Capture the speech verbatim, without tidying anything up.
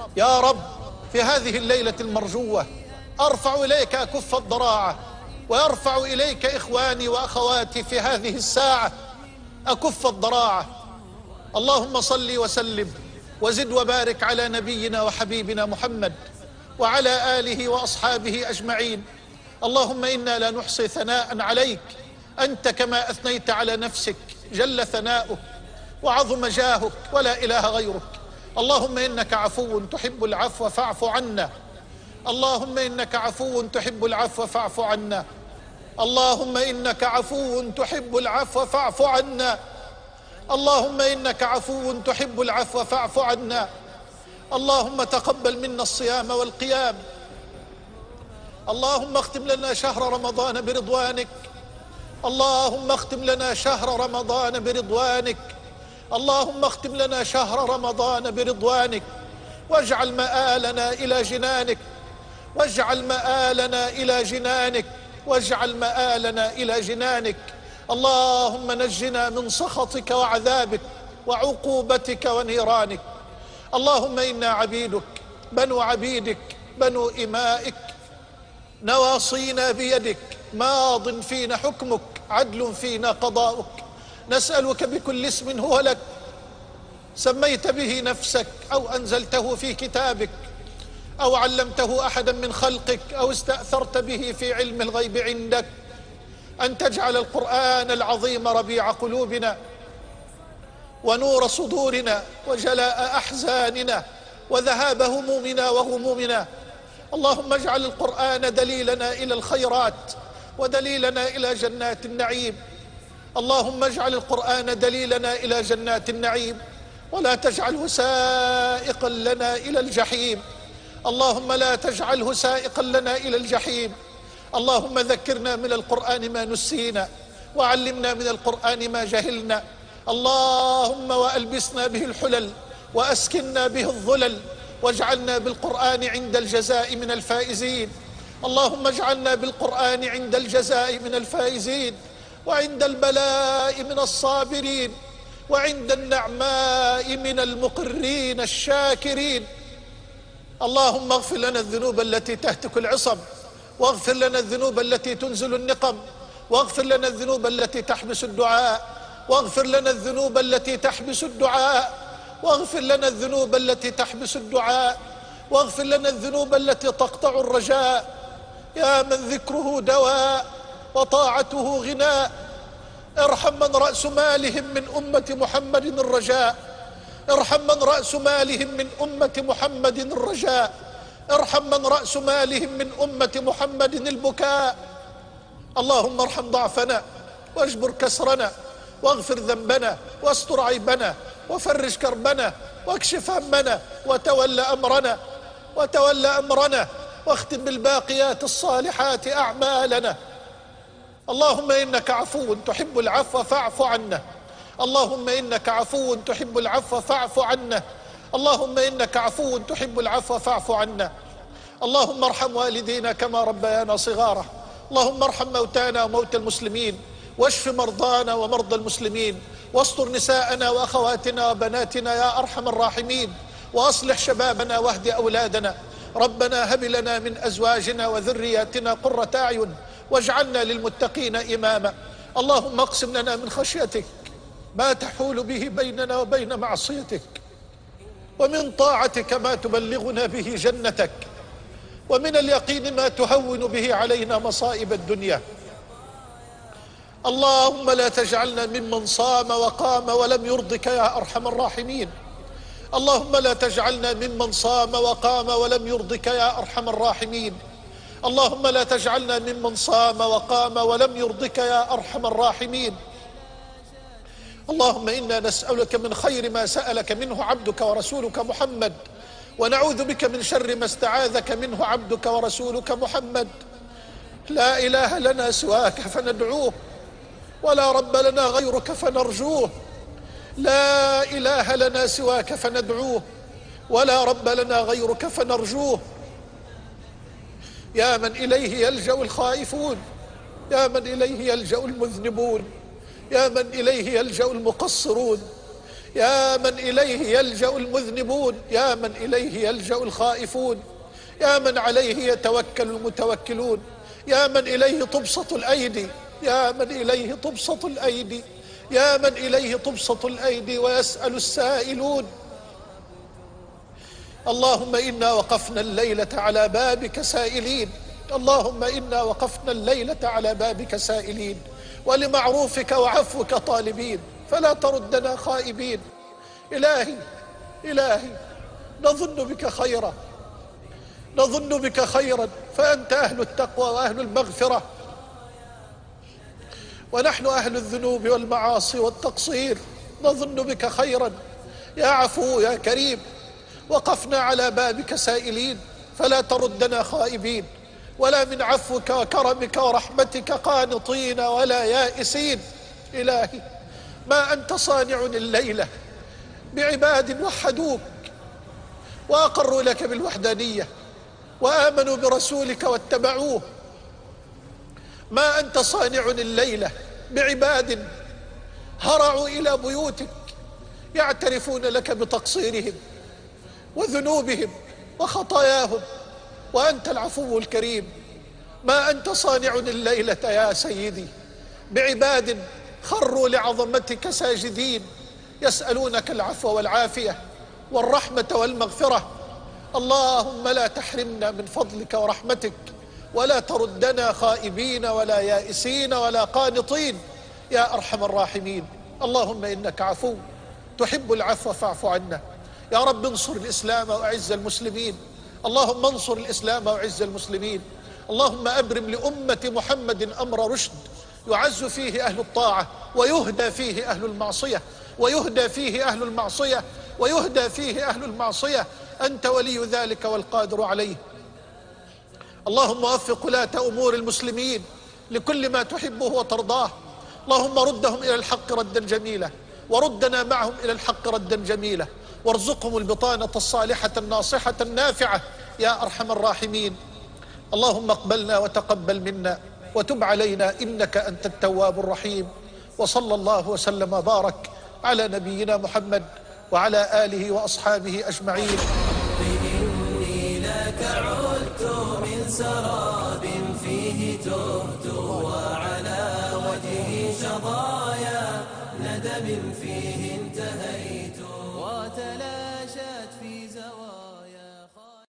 يا رب في هذه الليلة المرجوة أرفع إليك أكف الضراعة، ويرفع إليك إخواني وأخواتي في هذه الساعة أكف الضراعة. اللهم صل وسلم وزد وبارك على نبينا وحبيبنا محمد وعلى آله وأصحابه أجمعين. اللهم إنا لا نحصي ثناء عليك أنت كما أثنيت على نفسك، جل ثناؤك وعظم جاهك ولا إله غيرك. اللهم إنك عفو تحب العفو فاعف عنا. اللهم إنك عفو تحب العفو فاعف عنا. اللهم إنك عفو تحب العفو فاعف عنا. اللهم إنك عفو تحب العفو فاعف عنا. اللهم تقبل منا الصيام والقيام. اللهم اختم لنا شهر رمضان برضوانك. اللهم اختم لنا شهر رمضان برضوانك. اللهم اختم لنا شهر رمضان برضوانك، واجعل مآلنا إلى جنانك، واجعل مآلنا إلى جنانك، واجعل مآلنا إلى جنانك. اللهم نجنا من سخطك وعذابك وعقوبتك ونيرانك. اللهم إنا عبيدك بنو عبيدك بنو إمائك، نواصينا بيدك، ماض فينا حكمك، عدل فينا قضاؤك. نسألك بكل اسم هو لك سميت به نفسك أو أنزلته في كتابك أو علمته أحدا من خلقك أو استأثرت به في علم الغيب عندك، أن تجعل القرآن العظيم ربيع قلوبنا ونور صدورنا وجلاء أحزاننا وذهاب همومنا وغمومنا. اللهم اجعل القرآن دليلنا إلى الخيرات ودليلنا إلى جنات النعيم. اللهم اجعل القرآن دليلنا إلى جنات النعيم، ولا تجعله سائقا لنا إلى الجحيم. اللهم لا تجعله سائقا لنا إلى الجحيم. اللهم ذكرنا من القرآن ما نسينا، وعلمنا من القرآن ما جهلنا. اللهم وألبسنا به الحلل وأسكننا به الظلل، واجعلنا بالقرآن عند الجزاء من الفائزين. اللهم اجعلنا بالقرآن عند الجزاء من الفائزين، وعند البلاء من الصابرين، وعند النعماء من المقرين الشاكرين. اللهم اغفر لنا الذنوب التي تهتك العصم، واغفر لنا الذنوب التي تنزل النقم، واغفر لنا الذنوب التي تحبس الدعاء، واغفر لنا الذنوب التي تحبس الدعاء، واغفر لنا الذنوب التي تحبس الدعاء، واغفر لنا الذنوب التي تقطع الرجاء. يا من ذكره دواء وطاعته غناء، ارحم من رأس مالهم من أمة محمد الرجاء، ارحم من رأس مالهم من أمة محمد الرجاء، ارحم من رأس مالهم من أمة محمد البكاء. اللهم ارحم ضعفنا واجبر كسرنا واغفر ذنبنا واستر عيبنا وفرج كربنا واكشف همنا وتول أمرنا وتول أمرنا واختم بالباقيات الصالحات أعمالنا. اللهم إنك عفو تحب العفو فاعف عنا. اللهم إنك عفو تحب العفو فاعف عنا. اللهم إنك عفو تحب العفو فاعف عنا. اللهم ارحم والدينا كما ربيانا صغارا. اللهم ارحم موتانا وموتى المسلمين، واشف مرضانا ومرضى المسلمين، واستر نساءنا وأخواتنا وبناتنا يا أرحم الراحمين، وأصلح شبابنا واهد أولادنا. ربنا هب لنا من أزواجنا وذرياتنا قرة أعين واجعلنا للمتقين إماما. اللهم اقسم لنا من خشيتك ما تحول به بيننا وبين معصيتك، ومن طاعتك ما تبلغنا به جنتك، ومن اليقين ما تهون به علينا مصائب الدنيا. اللهم لا تجعلنا ممن صام وقام ولم يرضك يا أرحم الراحمين. اللهم لا تجعلنا ممن صام وقام ولم يرضك يا أرحم الراحمين. اللهم لا تجعلنا ممن صام وقام ولم يرضك يا أرحم الراحمين. اللهم إنا نسألك من خير ما سألك منه عبدك ورسولك محمد، ونعوذ بك من شر ما استعاذك منه عبدك ورسولك محمد. لا إله لنا سواك فندعوه، ولا رب لنا غيرك فنرجوه. لا إله لنا سواك فندعوه، ولا رب لنا غيرك فنرجوه. يا من إليه يلجأ الخائفون، يا من إليه يلجأ المذنبون، يا من إليه يلجأ المقصرون، يا من إليه يلجأ المذنبون، يا من إليه يلجأ الخائفون، يا من عليه يتوكل المتوكلون، يا من إليه تبسط الأيدي، يا من إليه تبسط الأيدي، يا من إليه تبسط الأيدي ويسأل السائلون. اللهم إنا وقفنا الليلة على بابك سائلين، اللهم إنا وقفنا الليلة على بابك سائلين، ولمعروفك وعفوك طالبين، فلا تردنا خائبين. إلهي إلهي نظن بك خيرا، نظن بك خيرا، فأنت أهل التقوى وأهل المغفرة، ونحن أهل الذنوب والمعاصي والتقصير. نظن بك خيرا يا عفو يا كريم، وقفنا على بابك سائلين، فلا تردنا خائبين، ولا من عفوك وكرمك ورحمتك قانطين ولا يائسين. إلهي ما أنت صانع الليلة بعباد وحدوك وأقروا لك بالوحدانية وآمنوا برسولك واتبعوه، ما أنت صانع الليلة بعباد هرعوا إلى بيوتك يعترفون لك بتقصيرهم وذنوبهم وخطاياهم، وأنت العفو الكريم. ما أنت صانع الليلة يا سيدي بعباد خروا لعظمتك ساجدين يسألونك العفو والعافية والرحمة والمغفرة. اللهم لا تحرمنا من فضلك ورحمتك، ولا تردنا خائبين ولا يائسين ولا قانطين يا أرحم الراحمين. اللهم إنك عفو تحب العفو فاعف عنا. يا رب انصر الإسلام وأعز المسلمين، اللهم انصر الإسلام وأعز المسلمين. اللهم أبرم لأمة محمد أمر رشد يعز فيه أهل الطاعة ويهدى فيه أهل المعصية، ويهدى فيه أهل المعصية ويهدى فيه أهل المعصية. أنت ولي ذلك والقادر عليه. اللهم وفق ولاة أمور المسلمين لكل ما تحبه وترضاه. اللهم ردهم إلى الحق ردا جميلا، وردنا معهم إلى الحق ردا جميلا، وارزقهم البطانة الصالحة الناصحة النافعة يا أرحم الراحمين. اللهم اقبلنا وتقبل منا وتب علينا إنك أنت التواب الرحيم. وصلى الله وسلم وبارك على نبينا محمد وعلى آله وأصحابه أجمعين. إني لك عدت من سراب فيه تهت، وعلى وجهي شظايا ندم فيه